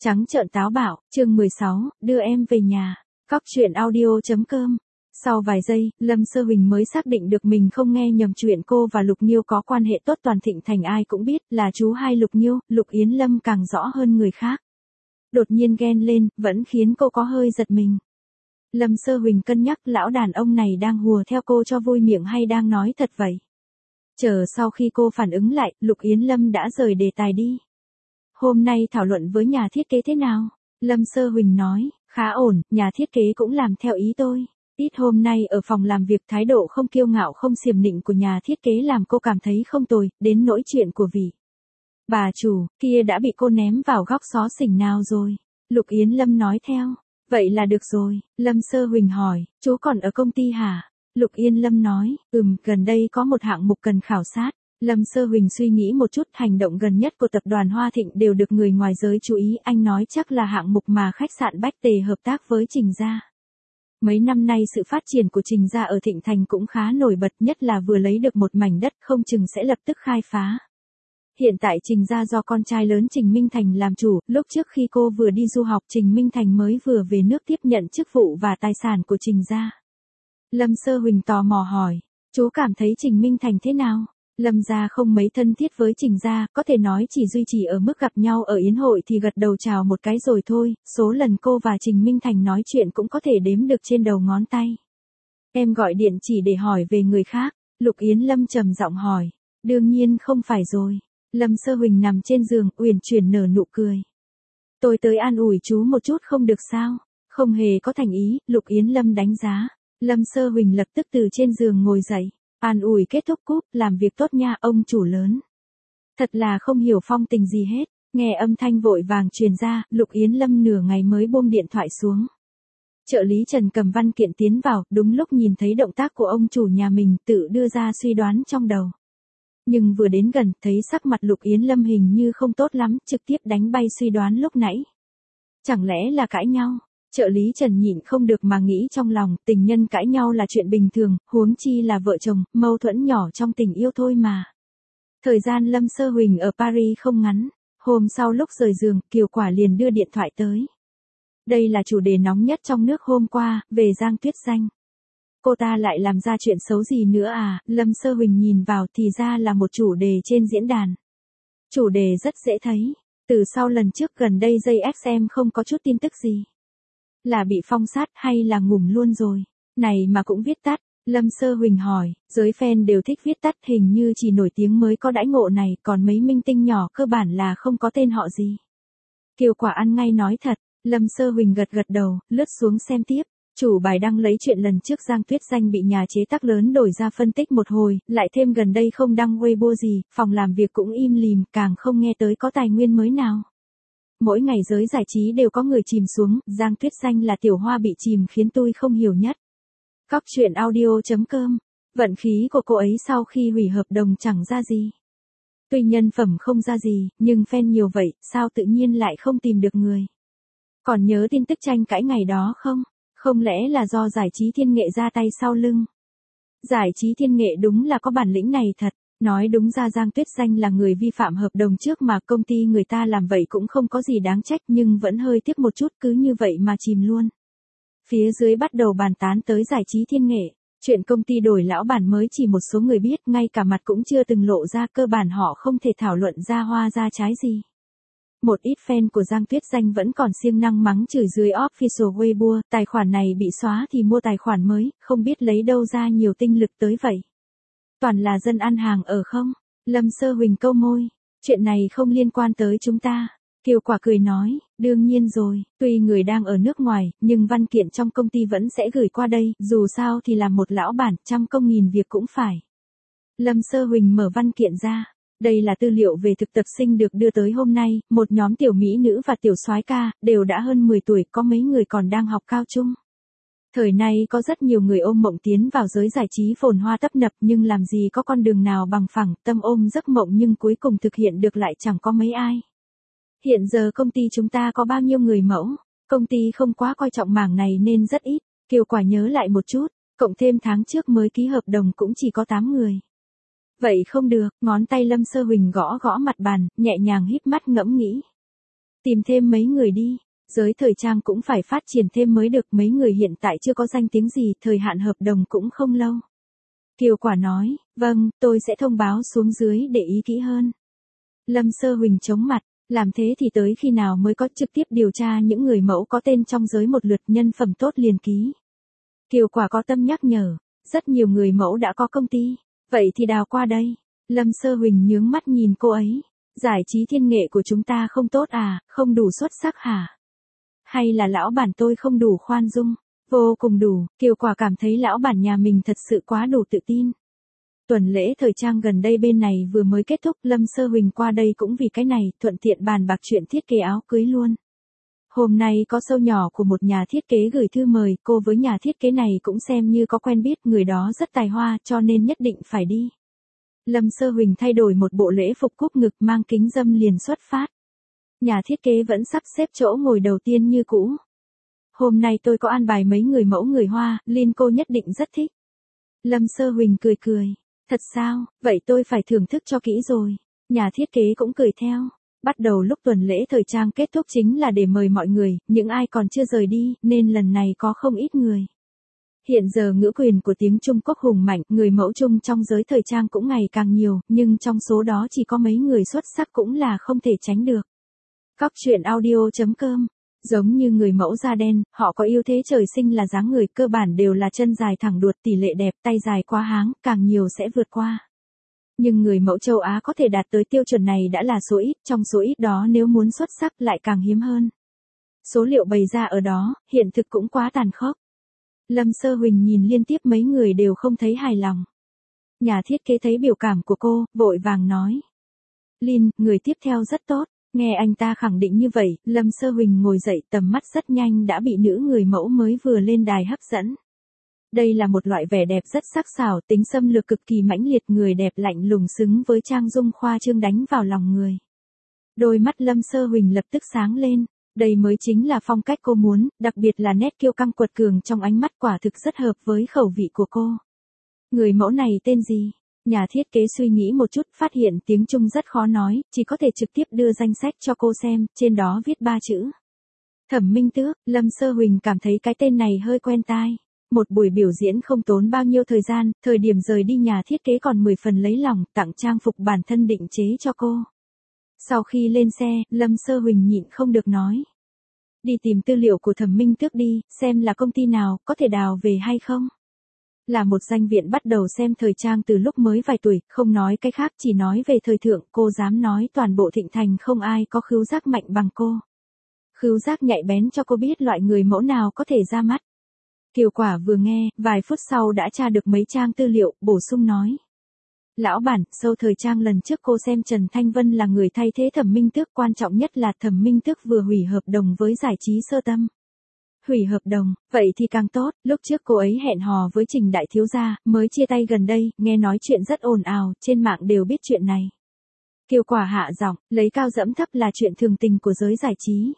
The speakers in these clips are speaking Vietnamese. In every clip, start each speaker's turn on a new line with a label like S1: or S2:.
S1: Trắng trợn táo bạo, chương 16, đưa em về nhà. Cóc truyện audio.com. Sau vài giây, Lâm Sơ Huỳnh mới xác định được mình không nghe nhầm chuyện cô và Lục Nghiêu có quan hệ tốt, toàn Thịnh Thành ai cũng biết là chú hai Lục Nghiêu. Lục Yến Lâm càng rõ hơn người khác. Đột nhiên ghen lên, vẫn khiến cô có hơi giật mình. Lâm Sơ Huỳnh cân nhắc lão đàn ông này đang hùa theo cô cho vui miệng hay đang nói thật vậy. Chờ sau khi cô phản ứng lại, Lục Yến Lâm đã rời đề tài đi. Hôm nay thảo luận với nhà thiết kế thế nào? Lâm Sơ Huỳnh nói, khá ổn, nhà thiết kế cũng làm theo ý tôi. Ít hôm nay ở phòng làm việc thái độ không kiêu ngạo không xiểm nịnh của nhà thiết kế làm cô cảm thấy không tồi, đến nỗi chuyện của vị bà chủ kia đã bị cô ném vào góc xó xỉnh nào rồi? Lục Yến Lâm nói theo. Vậy là được rồi, Lâm Sơ Huỳnh hỏi, chú còn ở công ty hả? Lục Yên Lâm nói, gần đây có một hạng mục cần khảo sát. Lâm Sơ Huỳnh suy nghĩ một chút, hành động gần nhất của tập đoàn Hoa Thịnh đều được người ngoài giới chú ý, anh nói chắc là hạng mục mà khách sạn Bách Tề hợp tác với Trình Gia. Mấy năm nay sự phát triển của Trình Gia ở Thịnh Thành cũng khá nổi bật, nhất là vừa lấy được một mảnh đất không chừng sẽ lập tức khai phá. Hiện tại Trình Gia do con trai lớn Trình Minh Thành làm chủ, lúc trước khi cô vừa đi du học Trình Minh Thành mới vừa về nước tiếp nhận chức vụ và tài sản của Trình Gia. Lâm Sơ Huỳnh tò mò hỏi, chú cảm thấy Trình Minh Thành thế nào? Lâm gia không mấy thân thiết với Trình Gia, có thể nói chỉ duy trì ở mức gặp nhau ở yến hội thì gật đầu chào một cái rồi thôi, số lần cô và Trình Minh Thành nói chuyện cũng có thể đếm được trên đầu ngón tay. Em gọi điện chỉ để hỏi về người khác, Lục Yến Lâm trầm giọng hỏi. Đương nhiên không phải rồi. Lâm Sơ Huỳnh nằm trên giường, uyển chuyển nở nụ cười. Tôi tới an ủi chú một chút không được sao? Không hề có thành ý, Lục Yến Lâm đánh giá. Lâm Sơ Huỳnh lập tức từ trên giường ngồi dậy. An ủi kết thúc cúp, làm việc tốt nha ông chủ lớn. Thật là không hiểu phong tình gì hết. Nghe âm thanh vội vàng truyền ra, Lục Yến Lâm nửa ngày mới buông điện thoại xuống. Trợ lý Trần cầm văn kiện tiến vào, đúng lúc nhìn thấy động tác của ông chủ nhà mình, tự đưa ra suy đoán trong đầu. Nhưng vừa đến gần, thấy sắc mặt Lục Yến Lâm hình như không tốt lắm, trực tiếp đánh bay suy đoán lúc nãy. Chẳng lẽ là cãi nhau? Trợ lý Trần nhịn không được mà nghĩ trong lòng, tình nhân cãi nhau là chuyện bình thường, huống chi là vợ chồng, mâu thuẫn nhỏ trong tình yêu thôi mà. Thời gian Lâm Sơ Huỳnh ở Paris không ngắn, hôm sau lúc rời giường, Kiều Quả liền đưa điện thoại tới. Đây là chủ đề nóng nhất trong nước hôm qua, về Giang Tuyết Danh. Cô ta lại làm ra chuyện xấu gì nữa à? Lâm Sơ Huỳnh nhìn vào thì ra là một chủ đề trên diễn đàn. Chủ đề rất dễ thấy, từ sau lần trước gần đây dây XM không có chút tin tức gì. Là bị phong sát hay là ngủm luôn rồi? Này mà cũng viết tắt, Lâm Sơ Huỳnh hỏi, giới fan đều thích viết tắt, hình như chỉ nổi tiếng mới có đãi ngộ này, còn mấy minh tinh nhỏ cơ bản là không có tên họ gì. Kiều Quả ăn ngay nói thật, Lâm Sơ Huỳnh gật gật đầu, lướt xuống xem tiếp. Chủ bài đăng lấy chuyện lần trước Giang Tuyết Danh bị nhà chế tác lớn đổi ra phân tích một hồi, lại thêm gần đây không đăng Weibo gì, phòng làm việc cũng im lìm, càng không nghe tới có tài nguyên mới nào. Mỗi ngày giới giải trí đều có người chìm xuống, Giang Tuyết Danh là tiểu hoa bị chìm khiến tôi không hiểu nhất. Cóc truyện audio.com. Vận khí của cô ấy sau khi hủy hợp đồng chẳng ra gì. Tuy nhân phẩm không ra gì, nhưng fan nhiều vậy, sao tự nhiên lại không tìm được người. Còn nhớ tin tức tranh cãi ngày đó không? Không lẽ là do giải trí Thiên Nghệ ra tay sau lưng? Giải trí Thiên Nghệ đúng là có bản lĩnh này thật. Nói đúng ra Giang Tuyết Danh là người vi phạm hợp đồng trước mà công ty người ta làm vậy cũng không có gì đáng trách, nhưng vẫn hơi tiếc một chút, cứ như vậy mà chìm luôn. Phía dưới bắt đầu bàn tán tới giải trí Thiên Nghệ. Chuyện công ty đổi lão bản mới chỉ một số người biết, ngay cả mặt cũng chưa từng lộ ra, cơ bản họ không thể thảo luận ra hoa ra trái gì. Một ít fan của Giang Tuyết Danh vẫn còn siêng năng mắng chửi dưới official Weibo, tài khoản này bị xóa thì mua tài khoản mới, không biết lấy đâu ra nhiều tinh lực tới vậy. Toàn là dân ăn hàng ở không? Lâm Sơ Huỳnh câu môi, chuyện này không liên quan tới chúng ta. Kiều Quả cười nói, đương nhiên rồi, tuy người đang ở nước ngoài, nhưng văn kiện trong công ty vẫn sẽ gửi qua đây, dù sao thì làm một lão bản, trăm công nghìn việc cũng phải. Lâm Sơ Huỳnh mở văn kiện ra. Đây là tư liệu về thực tập sinh được đưa tới hôm nay, một nhóm tiểu mỹ nữ và tiểu soái ca, đều đã hơn 10 tuổi, có mấy người còn đang học cao trung. Thời nay có rất nhiều người ôm mộng tiến vào giới giải trí phồn hoa tấp nập, nhưng làm gì có con đường nào bằng phẳng, tâm ôm giấc mộng nhưng cuối cùng thực hiện được lại chẳng có mấy ai. Hiện giờ công ty chúng ta có bao nhiêu người mẫu? Công ty không quá coi trọng mảng này nên rất ít. Kiều Quả nhớ lại một chút, cộng thêm tháng trước mới ký hợp đồng cũng chỉ có 8 người. Vậy không được, ngón tay Lâm Sơ Huỳnh gõ gõ mặt bàn, nhẹ nhàng híp mắt ngẫm nghĩ. Tìm thêm mấy người đi. Giới thời trang cũng phải phát triển thêm mới được, mấy người hiện tại chưa có danh tiếng gì, thời hạn hợp đồng cũng không lâu. Kiều Quả nói, vâng, tôi sẽ thông báo xuống dưới để ý kỹ hơn. Lâm Sơ Huỳnh chống mặt, làm thế thì tới khi nào mới có, trực tiếp điều tra những người mẫu có tên trong giới một lượt, nhân phẩm tốt liền ký. Kiều Quả có tâm nhắc nhở, rất nhiều người mẫu đã có công ty, vậy thì đào qua đây. Lâm Sơ Huỳnh nhướng mắt nhìn cô ấy, giải trí thiên nghệ của chúng ta không tốt à, không đủ xuất sắc hả? Hay là lão bản tôi không đủ khoan dung? Vô cùng đủ, Kiều Quả cảm thấy lão bản nhà mình thật sự quá đủ tự tin. Tuần lễ thời trang gần đây bên này vừa mới kết thúc, Lâm Sơ Huỳnh qua đây cũng vì cái này, thuận tiện bàn bạc chuyện thiết kế áo cưới luôn. Hôm nay có show nhỏ của một nhà thiết kế gửi thư mời, cô với nhà thiết kế này cũng xem như có quen biết, người đó rất tài hoa cho nên nhất định phải đi. Lâm Sơ Huỳnh thay đổi một bộ lễ phục cúp ngực, mang kính râm liền xuất phát. Nhà thiết kế vẫn sắp xếp chỗ ngồi đầu tiên như cũ. Hôm nay tôi có an bài mấy người mẫu người Hoa, Linh cô nhất định rất thích. Lâm Sơ Huỳnh cười cười. Thật sao, vậy tôi phải thưởng thức cho kỹ rồi. Nhà thiết kế cũng cười theo. Bắt đầu lúc tuần lễ thời trang kết thúc chính là để mời mọi người, những ai còn chưa rời đi, nên lần này có không ít người. Hiện giờ ngữ quyền của tiếng Trung Quốc hùng mạnh, người mẫu Trung trong giới thời trang cũng ngày càng nhiều, nhưng trong số đó chỉ có mấy người xuất sắc cũng là không thể tránh được. Cóc truyện audio.com. Giống như người mẫu da đen, họ có ưu thế trời sinh là dáng người, cơ bản đều là chân dài thẳng đuột, tỷ lệ đẹp, tay dài quá háng, càng nhiều sẽ vượt qua. Nhưng người mẫu châu Á có thể đạt tới tiêu chuẩn này đã là số ít, trong số ít đó nếu muốn xuất sắc lại càng hiếm hơn. Số liệu bày ra ở đó, hiện thực cũng quá tàn khốc. Lâm Sơ Huỳnh nhìn liên tiếp mấy người đều không thấy hài lòng. Nhà thiết kế thấy biểu cảm của cô, vội vàng nói. Linh, người tiếp theo rất tốt. Nghe anh ta khẳng định như vậy, Lâm Sơ Huỳnh ngồi dậy, tầm mắt rất nhanh đã bị nữ người mẫu mới vừa lên đài hấp dẫn. Đây là một loại vẻ đẹp rất sắc sảo, tính xâm lược cực kỳ mãnh liệt, người đẹp lạnh lùng xứng với trang dung khoa trương đánh vào lòng người. Đôi mắt Lâm Sơ Huỳnh lập tức sáng lên, đây mới chính là phong cách cô muốn, đặc biệt là nét kiêu căng quật cường trong ánh mắt, quả thực rất hợp với khẩu vị của cô. Người mẫu này tên gì? Nhà thiết kế suy nghĩ một chút, phát hiện tiếng Trung rất khó nói, chỉ có thể trực tiếp đưa danh sách cho cô xem, trên đó viết 3 chữ. Thẩm Minh Tước. Lâm Sơ Huỳnh cảm thấy cái tên này hơi quen tai. Một buổi biểu diễn không tốn bao nhiêu thời gian, thời điểm rời đi nhà thiết kế còn 10 phần lấy lòng, tặng trang phục bản thân định chế cho cô. Sau khi lên xe, Lâm Sơ Huỳnh nhịn không được nói. Đi tìm tư liệu của Thẩm Minh Tước đi, xem là công ty nào, có thể đào về hay không. Là một danh viện bắt đầu xem thời trang từ lúc mới vài tuổi, không nói cái khác, chỉ nói về thời thượng, cô dám nói toàn bộ Thịnh Thành không ai có khứu giác mạnh bằng cô. Khứu giác nhạy bén cho cô biết loại người mẫu nào có thể ra mắt. Kiều Quả vừa nghe, vài phút sau đã tra được mấy trang tư liệu, bổ sung nói. Lão bản, show thời trang lần trước cô xem Trần Thanh Vân là người thay thế Thẩm Minh Tước, quan trọng nhất là Thẩm Minh Tước vừa hủy hợp đồng với giải trí Sơ Tâm. Hủy hợp đồng, vậy thì càng tốt, lúc trước cô ấy hẹn hò với Trình Đại Thiếu Gia, mới chia tay gần đây, nghe nói chuyện rất ồn ào, trên mạng đều biết chuyện này. Kiều Quả hạ giọng, lấy cao dẫm thấp là chuyện thường tình của giới giải trí.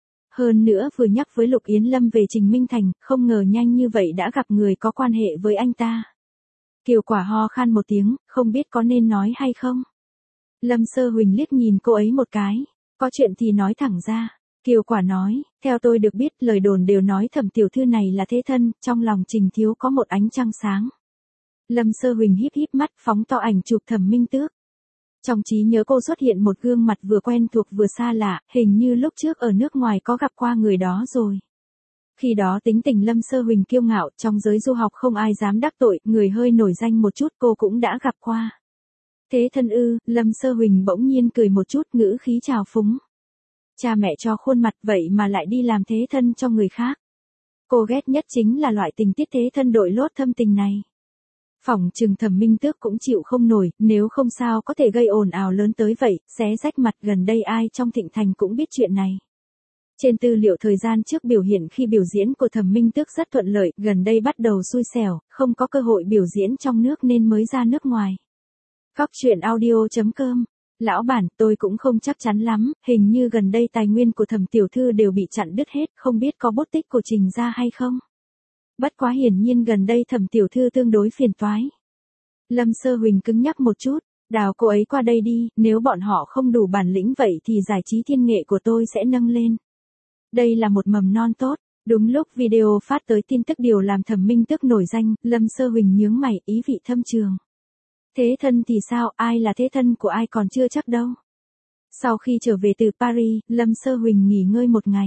S1: Hơn nữa vừa nhắc với Lục Yến Lâm về Trình Minh Thành, không ngờ nhanh như vậy đã gặp người có quan hệ với anh ta. Kiều Quả ho khan một tiếng, không biết có nên nói hay không. Lâm Sơ Huỳnh liếc nhìn cô ấy một cái, có chuyện thì nói thẳng ra. Kiều Quả nói, theo tôi được biết, lời đồn đều nói Thẩm tiểu thư này là thế thân, trong lòng Trình thiếu có một ánh trăng sáng. Lâm Sơ Huỳnh híp híp mắt, phóng to ảnh chụp Thẩm Minh Tước. Trong trí nhớ cô xuất hiện một gương mặt vừa quen thuộc vừa xa lạ, hình như lúc trước ở nước ngoài có gặp qua người đó rồi. Khi đó tính tình Lâm Sơ Huỳnh kiêu ngạo, trong giới du học không ai dám đắc tội, người hơi nổi danh một chút cô cũng đã gặp qua. Thế thân ư? Lâm Sơ Huỳnh bỗng nhiên cười một chút, ngữ khí trào phúng. Cha mẹ cho khuôn mặt vậy mà lại đi làm thế thân cho người khác. Cô ghét nhất chính là loại tình tiết thế thân đội lốt thâm tình này. Phỏng chừng Thẩm Minh Tước cũng chịu không nổi, nếu không sao có thể gây ồn ào lớn tới vậy, xé rách mặt, gần đây ai trong Thịnh Thành cũng biết chuyện này. Trên tư liệu thời gian trước biểu hiện khi biểu diễn của Thẩm Minh Tước rất thuận lợi, gần đây bắt đầu xui xẻo, không có cơ hội biểu diễn trong nước nên mới ra nước ngoài. Cóc truyện audio.com. Lão bản, tôi cũng không chắc chắn lắm, hình như gần đây tài nguyên của Thẩm tiểu thư đều bị chặn đứt hết, không biết có bút tích của Trình ra hay không. Bất quá hiển nhiên gần đây Thẩm tiểu thư tương đối phiền toái. Lâm Sơ Huỳnh cứng nhắc một chút, Đào cô ấy qua đây đi, nếu bọn họ không đủ bản lĩnh vậy thì giải trí thiên nghệ của tôi sẽ nâng lên. Đây là một mầm non tốt. Đúng lúc video phát tới tin tức điều làm Thẩm Minh Tước nổi danh, Lâm Sơ Huỳnh nhướng mày, ý vị thâm trường. Thế thân thì sao, ai là thế thân của ai còn chưa chắc đâu. Sau khi trở về từ Paris, Lâm Sơ Huỳnh nghỉ ngơi một ngày.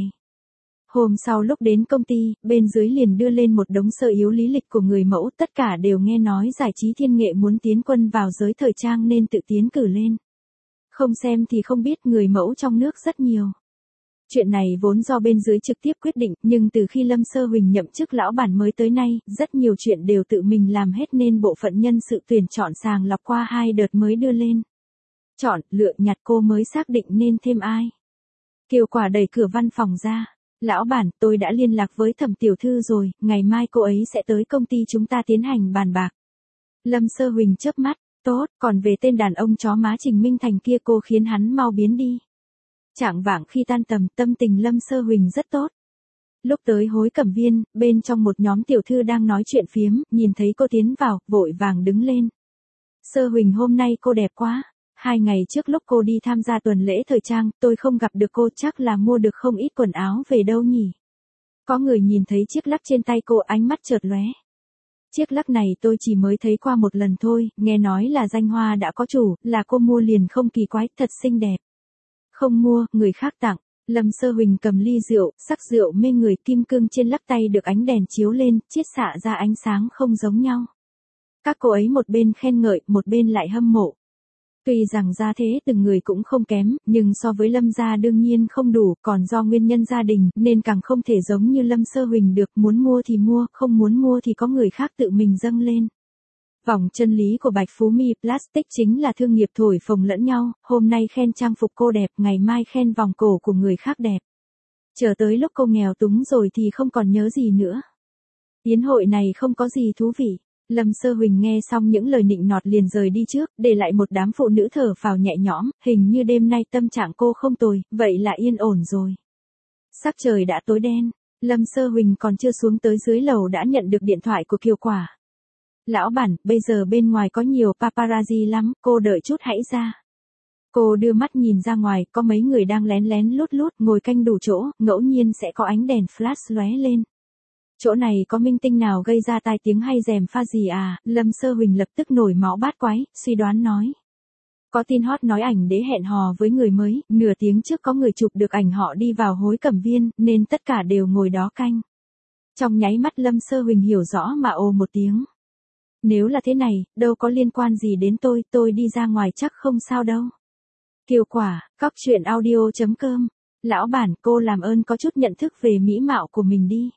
S1: Hôm sau lúc đến công ty, bên dưới liền đưa lên một đống sơ yếu lý lịch của người mẫu, tất cả đều nghe nói giải trí thiên nghệ muốn tiến quân vào giới thời trang nên tự tiến cử lên. Không xem thì không biết người mẫu trong nước rất nhiều. Chuyện này vốn do bên dưới trực tiếp quyết định, nhưng từ khi Lâm Sơ Huỳnh nhậm chức lão bản mới tới nay, rất nhiều chuyện đều tự mình làm hết nên bộ phận nhân sự tuyển chọn sàng lọc qua 2 đợt mới đưa lên. Chọn, lựa nhặt cô mới xác định nên thêm ai. Kiều Quả đẩy cửa văn phòng ra. Lão bản, tôi đã liên lạc với Thẩm tiểu thư rồi, ngày mai cô ấy sẽ tới công ty chúng ta tiến hành bàn bạc. Lâm Sơ Huỳnh chớp mắt, tốt, còn về tên đàn ông chó má Trình Minh Thành kia cô khiến hắn mau biến đi. Chạng vạng khi tan tầm, tâm tình Lâm Sơ Huỳnh rất tốt. Lúc tới Hối Cẩm Viên, bên trong một nhóm tiểu thư đang nói chuyện phiếm, nhìn thấy cô tiến vào, vội vàng đứng lên. Sơ Huỳnh hôm nay cô đẹp quá. 2 ngày trước lúc cô đi tham gia tuần lễ thời trang, tôi không gặp được cô, chắc là mua được không ít quần áo về đâu nhỉ. Có người nhìn thấy chiếc lắc trên tay cô, ánh mắt chợt lóe. Chiếc lắc này tôi chỉ mới thấy qua một lần thôi, nghe nói là danh hoa đã có chủ, là cô mua liền không kỳ quái, thật xinh đẹp. Không mua, người khác tặng. Lâm Sơ Huỳnh cầm ly rượu, sắc rượu mê người, kim cương trên lắc tay được ánh đèn chiếu lên, chiết xạ ra ánh sáng không giống nhau. Các cô ấy một bên khen ngợi, một bên lại hâm mộ. Tuy rằng gia thế từng người cũng không kém, nhưng so với Lâm gia đương nhiên không đủ, còn do nguyên nhân gia đình nên càng không thể giống như Lâm Sơ Huỳnh được, muốn mua thì mua, không muốn mua thì có người khác tự mình dâng lên. Vòng chân lý của Bạch Phú Mi Plastic chính là thương nghiệp thổi phồng lẫn nhau, hôm nay khen trang phục cô đẹp, ngày mai khen vòng cổ của người khác đẹp. Chờ tới lúc cô nghèo túng rồi thì không còn nhớ gì nữa. Yến hội này không có gì thú vị. Lâm Sơ Huỳnh nghe xong những lời nịnh nọt liền rời đi trước, để lại một đám phụ nữ thở phào nhẹ nhõm, hình như đêm nay tâm trạng cô không tồi, vậy là yên ổn rồi. Sắc trời đã tối đen, Lâm Sơ Huỳnh còn chưa xuống tới dưới lầu đã nhận được điện thoại của Kiều Quả. Lão bản, bây giờ bên ngoài có nhiều paparazzi lắm, cô đợi chút hãy ra. Cô đưa mắt nhìn ra ngoài, có mấy người đang lén lén lút lút ngồi canh đủ chỗ, ngẫu nhiên sẽ có ánh đèn flash lóe lên. Chỗ này có minh tinh nào gây ra tai tiếng hay gièm pha gì à? Lâm Sơ Huỳnh lập tức nổi máu bát quái, suy đoán nói. Có tin hot nói ảnh đế hẹn hò với người mới, nửa tiếng trước có người chụp được ảnh họ đi vào Hối Cẩm Viên, nên tất cả đều ngồi đó canh. Trong nháy mắt Lâm Sơ Huỳnh hiểu rõ mà ồ một tiếng. Nếu là thế này, đâu có liên quan gì đến tôi đi ra ngoài chắc không sao đâu. Kiều Quả, coctruyện.audio.com. Lão bản, cô làm ơn có chút nhận thức về mỹ mạo của mình đi.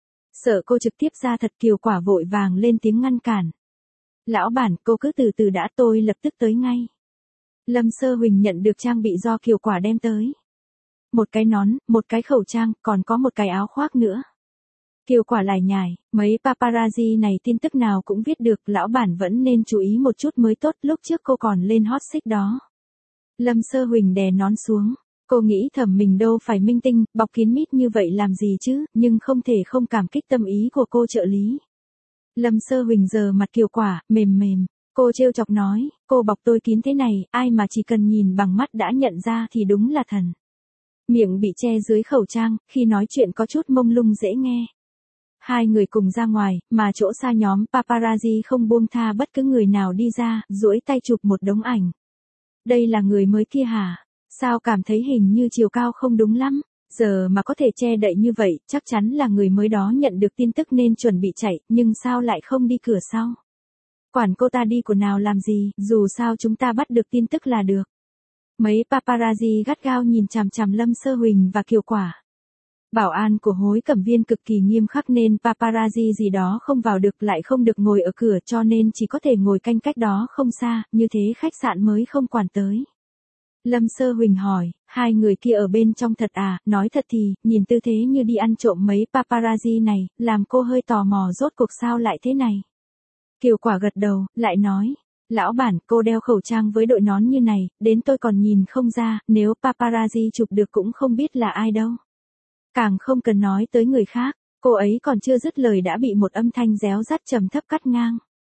S1: Sợ cô trực tiếp ra thật. Kiều Quả vội vàng lên tiếng ngăn cản. Lão bản, cô cứ từ từ đã, tôi lập tức tới ngay. Lâm Sơ Huỳnh nhận được trang bị do Kiều Quả đem tới. Một cái nón, một cái khẩu trang, còn có một cái áo khoác nữa. Kiều Quả lải nhải, mấy paparazzi này tin tức nào cũng viết được, lão bản vẫn nên chú ý một chút mới tốt, lúc trước cô còn lên hot search đó. Lâm Sơ Huỳnh đè nón xuống. Cô nghĩ thầm mình đâu phải minh tinh, bọc kín mít như vậy làm gì chứ, nhưng không thể không cảm kích tâm ý của cô trợ lý. Lâm Sơ Huỳnh giờ mặt Kiều Quả, mềm mềm. Cô trêu chọc nói, cô bọc tôi kín thế này, ai mà chỉ cần nhìn bằng mắt đã nhận ra thì đúng là thần. Miệng bị che dưới khẩu trang, khi nói chuyện có chút mông lung dễ nghe. Hai người cùng ra ngoài, mà chỗ xa nhóm paparazzi không buông tha bất cứ người nào đi ra, duỗi tay chụp một đống ảnh. Đây là người mới kia hả? Sao cảm thấy hình như chiều cao không đúng lắm, giờ mà có thể che đậy như vậy, chắc chắn là người mới đó nhận được tin tức nên chuẩn bị chạy, nhưng sao lại không đi cửa sau? Quản cô ta đi của nào làm gì, dù sao chúng ta bắt được tin tức là được. Mấy paparazzi gắt gao nhìn chằm chằm Lâm Sơ Huỳnh và Kiều Quả. Bảo an của Hối Cẩm Viên cực kỳ nghiêm khắc nên paparazzi gì đó không vào được, lại không được ngồi ở cửa, cho nên chỉ có thể ngồi canh cách đó không xa, như thế khách sạn mới không quản tới. Lâm Sơ Huỳnh hỏi, hai người kia ở bên trong thật à? Nói thật thì, nhìn tư thế như đi ăn trộm mấy paparazzi này, làm cô hơi tò mò rốt cuộc sao lại thế này. Kiều Quả gật đầu, lại nói, lão bản, cô đeo khẩu trang với đội nón như này, đến tôi còn nhìn không ra, nếu paparazzi chụp được cũng không biết là ai đâu. Càng không cần nói tới người khác, cô ấy còn chưa dứt lời đã bị một âm thanh réo rắt trầm thấp cắt ngang.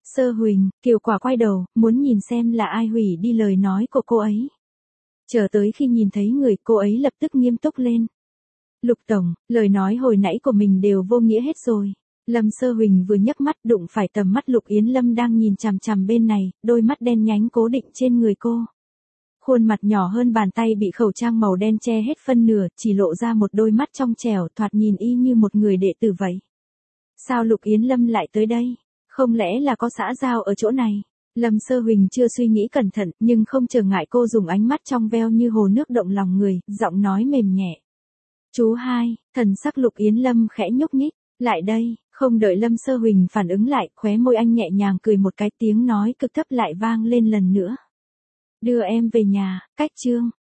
S1: Sơ Huỳnh, Kiều Quả quay đầu, muốn nhìn xem là ai hủy đi lời nói của cô ấy. Chờ tới khi nhìn thấy người, cô ấy lập tức nghiêm túc lên. Lục Tổng, lời nói hồi nãy của mình đều vô nghĩa hết rồi. Lâm Sơ Huỳnh vừa nhấc mắt đụng phải tầm mắt Lục Yến Lâm đang nhìn chằm chằm bên này, đôi mắt đen nhánh cố định trên người cô. Khuôn mặt nhỏ hơn bàn tay bị khẩu trang màu đen che hết phân nửa, chỉ lộ ra một đôi mắt trong trẻo thoạt nhìn y như một người đệ tử vậy. Sao Lục Yến Lâm lại tới đây? Không lẽ là có xã giao ở chỗ này? Lâm Sơ Huỳnh chưa suy nghĩ cẩn thận, nhưng không trở ngại cô dùng ánh mắt trong veo như hồ nước động lòng người, giọng nói mềm nhẹ. Chú hai, thần sắc Lục Yến Lâm khẽ nhúc nhích, lại đây, không đợi Lâm Sơ Huỳnh phản ứng lại, khóe môi anh nhẹ nhàng cười một cái, tiếng nói cực thấp lại vang lên lần nữa. Đưa em về nhà, cách chương.